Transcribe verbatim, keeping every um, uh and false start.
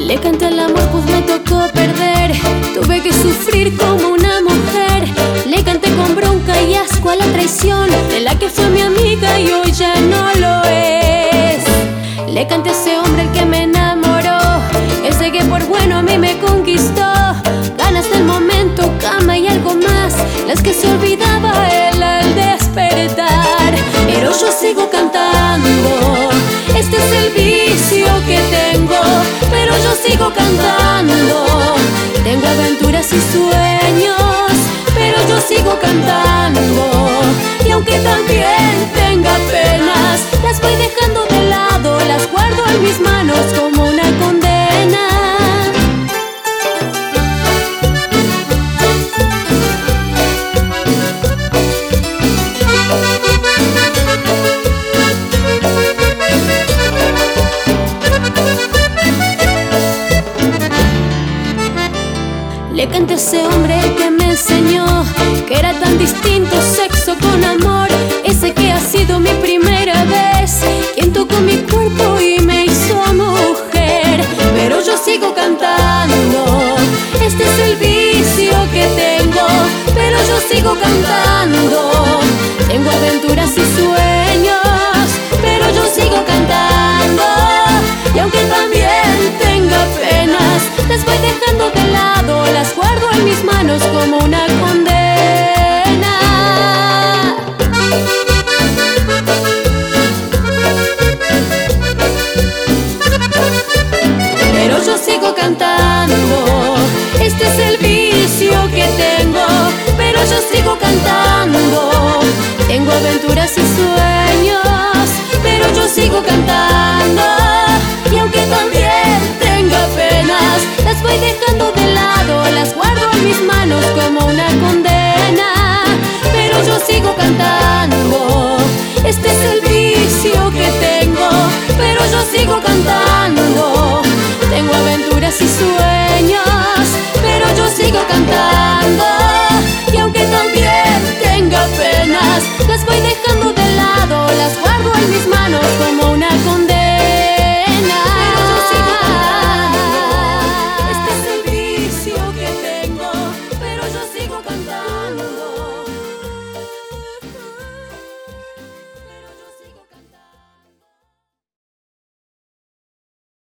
Le canté al amor, pues me tocó perder. Tuve que sufrir como una mujer. Le canté con bronca y asco a la traición de la que fue mi amiga y hoy ya no lo es. Le canté a ese hombre el que me enamoró, ese que por bueno a mí me conquistó. Ganas del momento, cama y algo más, las que se olvidaba él al despertar. Pero yo sigo cantando, este es el vicio que tengo. Pero yo sigo cantando, tengo aventuras y sueños. Pero yo sigo cantando, y aunque también tenga penas, las voy dejando de lado, las guardo en mis manos como una condena.